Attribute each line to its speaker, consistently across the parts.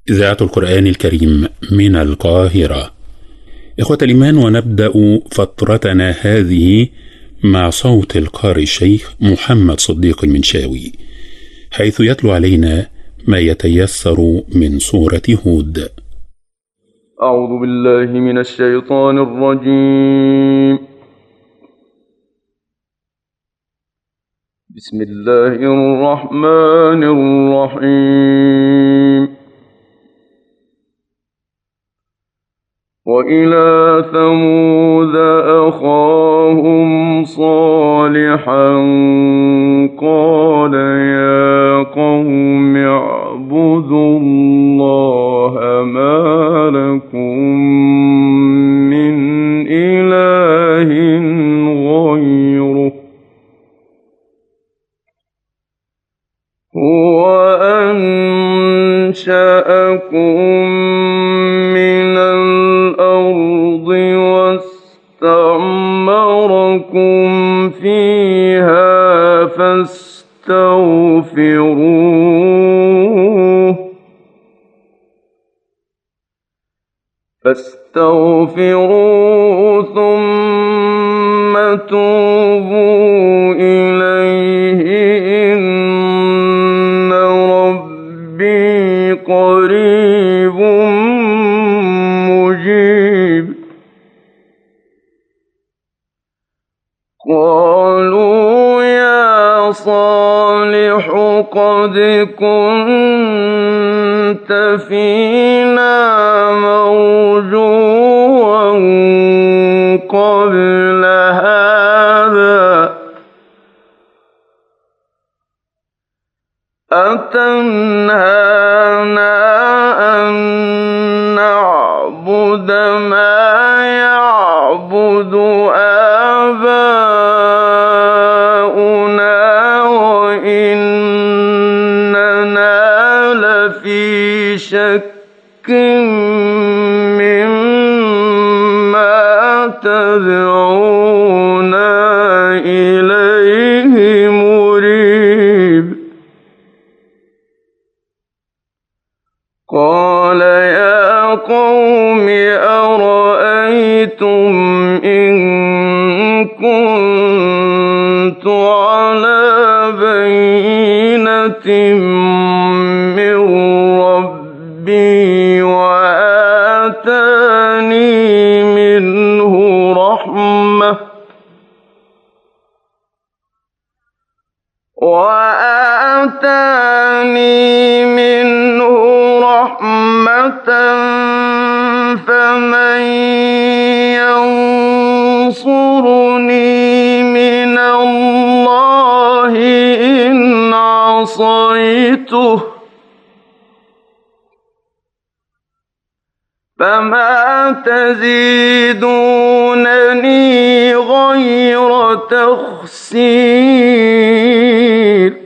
Speaker 1: إذاعة القرآن الكريم من القاهرة. إخوة الإيمان، ونبدأ فترتنا هذه مع صوت القارئ الشيخ محمد صديق المنشاوي، حيث يتلو علينا ما يتيسر من سورة هود.
Speaker 2: أعوذ بالله من الشيطان الرجيم. بسم الله الرحمن الرحيم. وإلى ثمود أخاهم صالحا قال يا قوم اعبدوا الله ما لكم من إله غيره هو أنشأكم من الأرض واستعمركم فيها فاستغفروه ثم توبوا إليه إن ربي قريب مجيب. قالوا يا صالح قد كنت فينا مرجوا قبل هذا أتنهانا أن نعبد ما يعبد آباؤنا وإننا لفي شك مما تدعونا إليه مريب. قال يا قوم أرأيتم إن كنت على بينة من ربي وآتاني منه رحمة فمن ينصرني من الله إن عصيته فما تزيدونني غير تخسير.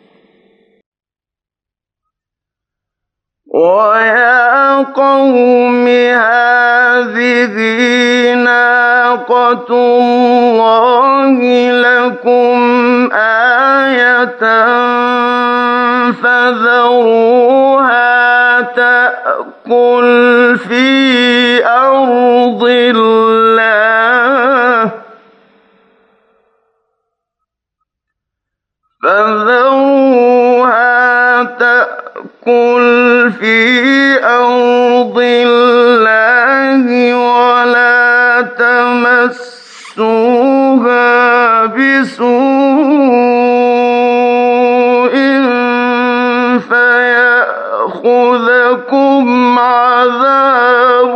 Speaker 2: ويا قوم هذه ناقة الله لكم آية فذروها تأكل في أرض الله ولا تمسوها بسوء فيأخذكم عذاب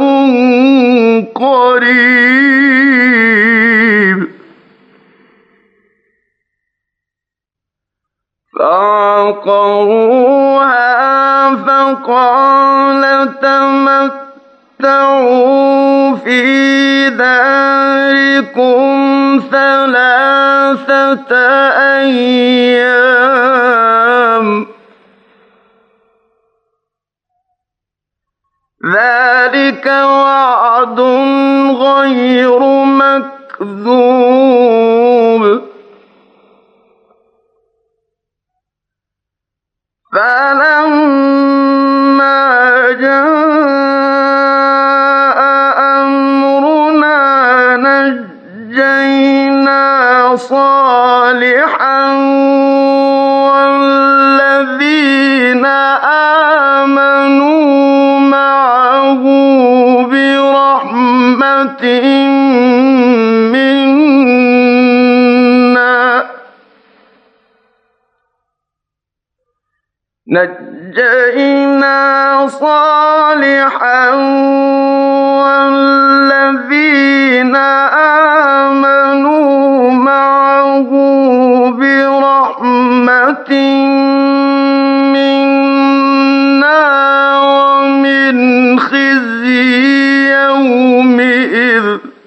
Speaker 2: قريب. فعقروها فقال تمتعوا في داركم 3 أيام ذلك وعد غير مكذوب. فلما صالحا والذين آمنوا معه برحمة منا نجينا صالحا والذين آمنوا معه برحمة منا ومن خزي يومئذ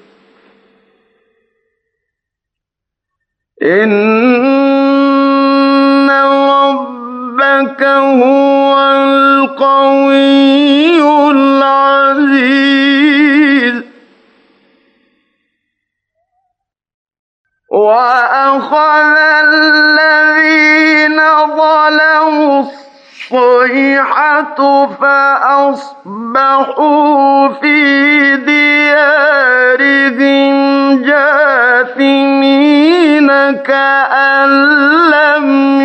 Speaker 2: إن ربك هو القوي العزيز وأخذ الذين ظلموا الصيحة فأصبحوا في ديارهم جاثمين كأن لم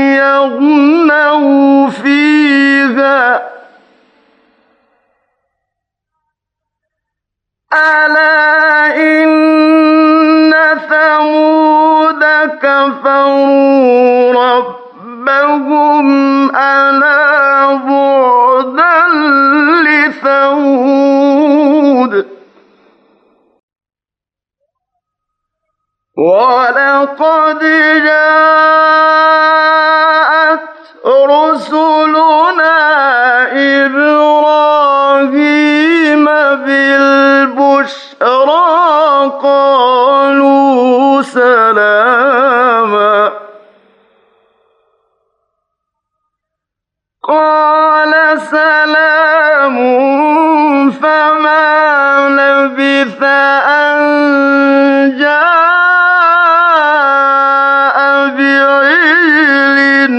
Speaker 2: يغنوا فيها ألا إن ثمود كفروا ربهم ألا بعدا لثمود ولقد جاءت رسلنا إبراهيم بالبشرى قالوا سلاما قال سلام فما لبث أن جاء بعجل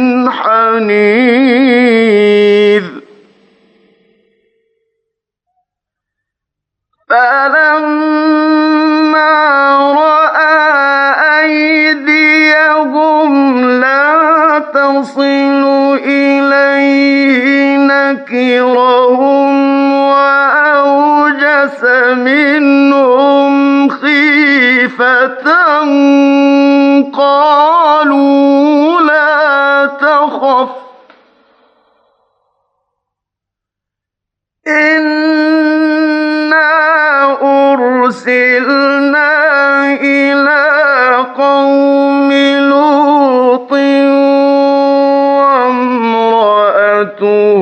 Speaker 2: حنيذ فلما رأى أيديهم لا تصل إليه نكرهم وأوجس منهم خيفة قالوا لا تخف إنا أرسلنا إلى قوم لوط وامرأته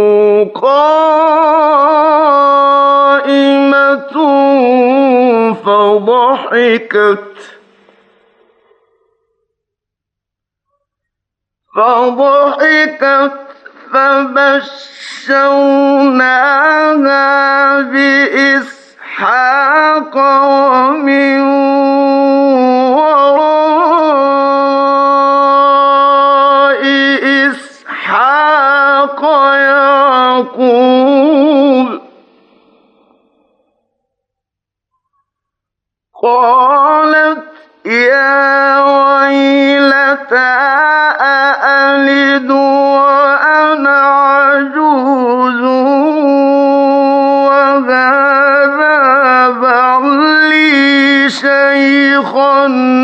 Speaker 2: قائمة فضحكت فبشرناها بإسحاق ومن وراء إسحاق يعقوب قالت يا ويلتى أألد وأنا عجوز وهذا بعلي شيخا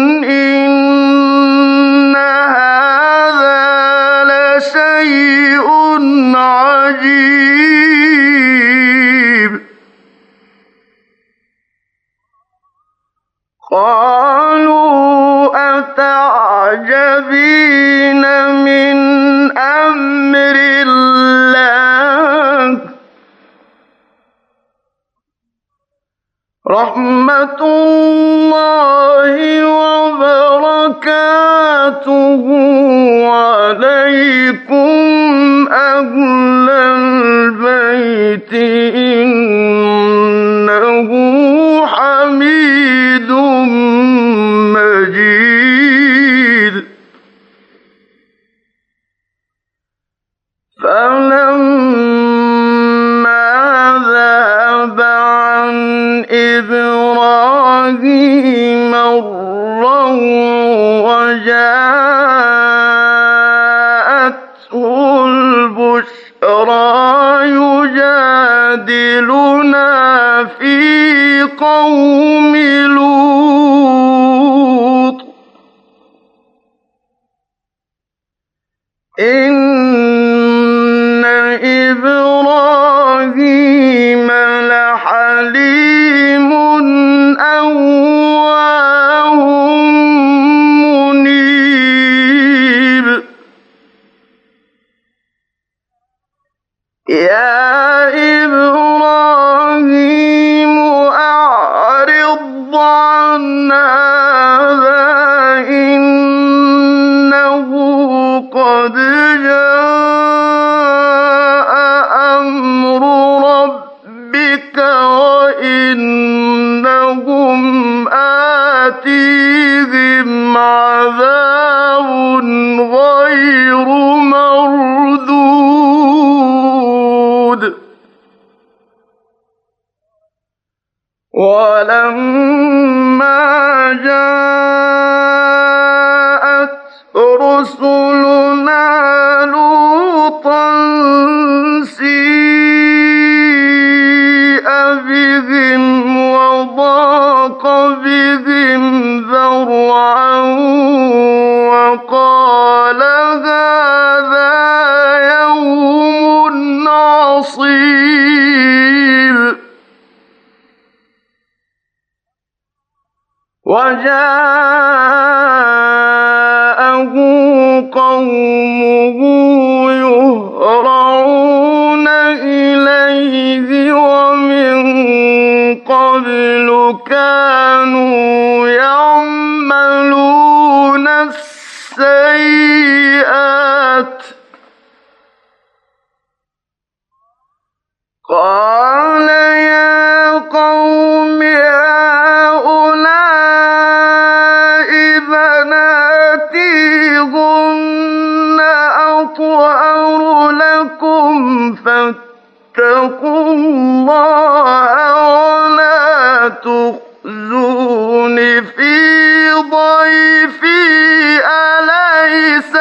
Speaker 2: إن هذا لشيء عجيب قالوا أتعجبين من أمر الله رحمة الله وبركاته عليكم أهل البيت إنه حميد مجيد فلما ذهب عن إبراهيم الروع في قوم لوط إن إبراهيم لحليم أواه منيب يا إبراهيم أعرض عن هذا إنه قد جاء أمر ربك وإنهم آتيهم عذاب غير مردود ولما جاءت رسلنا لوطا سيء بهم وضاق بهم ذرعا وقال هذا يوم عصيب وجاءه قومه يهرعون إليه ومن قبل كانوا يعملون السيئات قال يا قوم هؤلاء بناتي هن أطهر لكم فاتقوا الله ولا تخزون في ضيفي أليس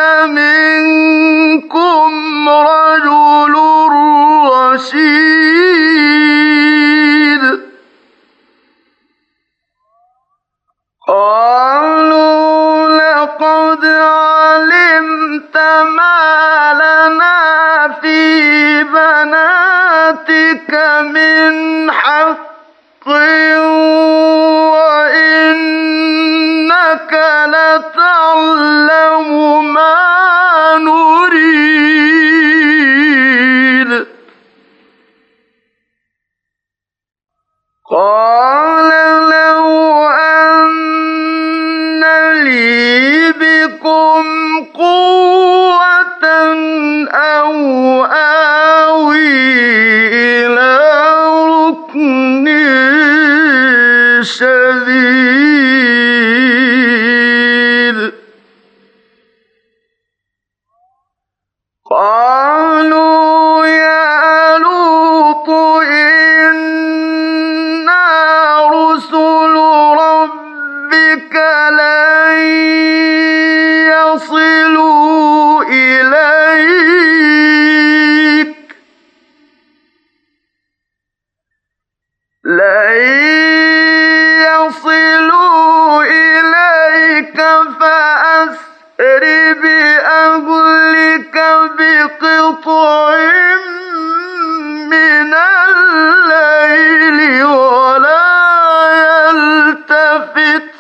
Speaker 2: منكم رجل رشيد قالوا لقد علمت ما لنا في بناتك من حق وإنك لتعلم ما نريد قال لو أن لي بكم قوة أو آوي إلى ركن شديد قالوا يا لوط إنا رسل ربك لن يصلوا إليك فأسر بأهلك بقطع من الليل ولا يلتفت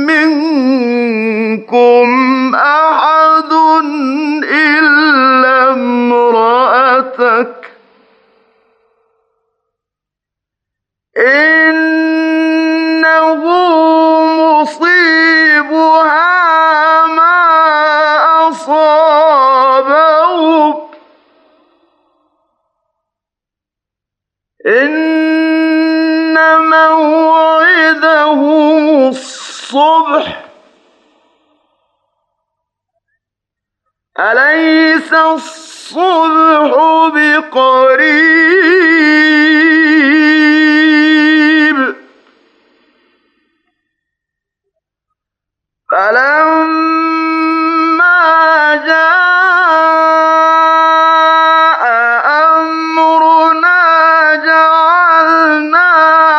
Speaker 2: منكم أحد إلا امرأتك إنه مصيبها ما أصابهم إن موعدهم الصبح أليس الصبح بقريب فلما جاء أمرنا جعلنا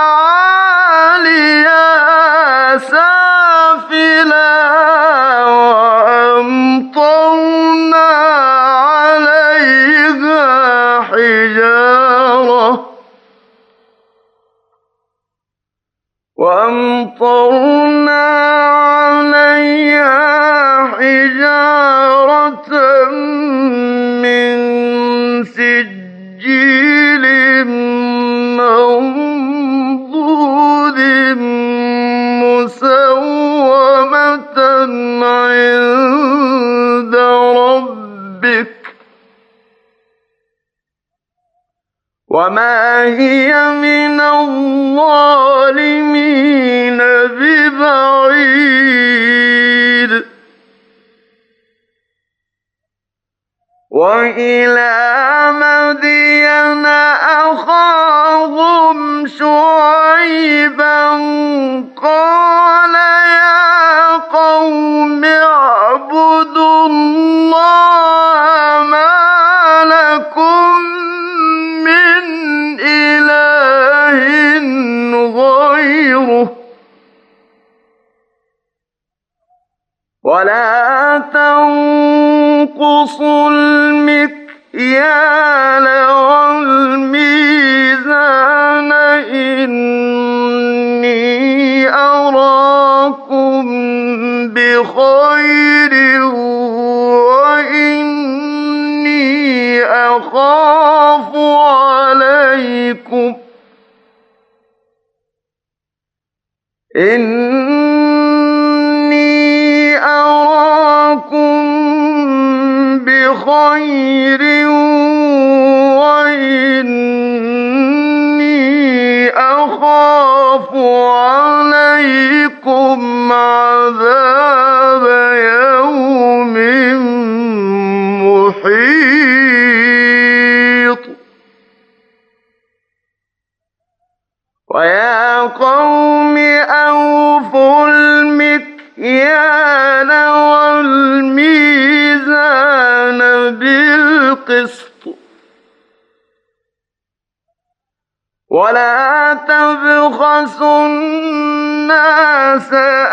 Speaker 2: وما هي من الظالمين ببعيد وإلى مدين أخاهم شعيبا قال يا قوم اعبدوا الله ما لكم من إله غيره ولا تنقصوا المكيال والميزان إني أراكم بخير وإني أخاف عليكم بخير وإني أخاف عليكم عذاب يوم محيط ويا قوم أوفوا المكيال والميزان بالقسط ولا تبخسوا الناس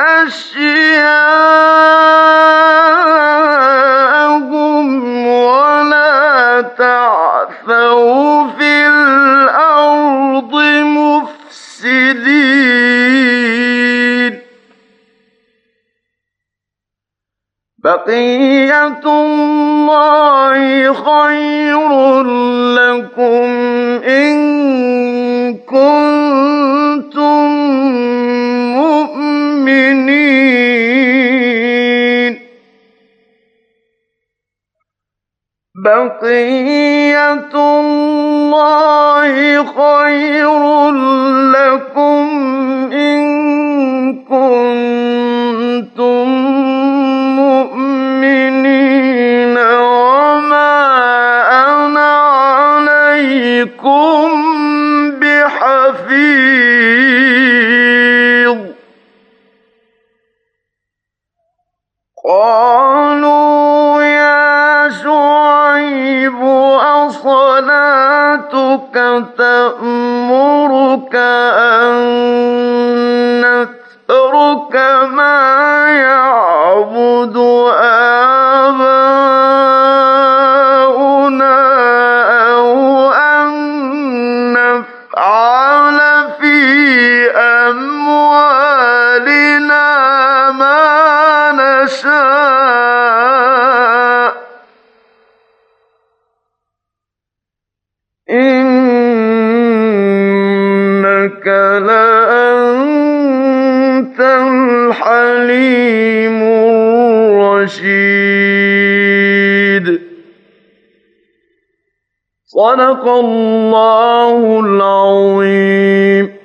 Speaker 2: أشياءهم ولا تعثوا في الأرض مفسدين بقية الله خير لكم إن كنتم مؤمنين بقية الله خير لكم إن كنتم مؤمنين وما أنا عليكم بحفيظ قالوا يا شعيب أصلاتك تأمرك أن نترك ما يعبد آباؤنا أو أن نفعل في أموالنا ما نشاء إنك لأنت الحليم الرشيد صدق الله العظيم.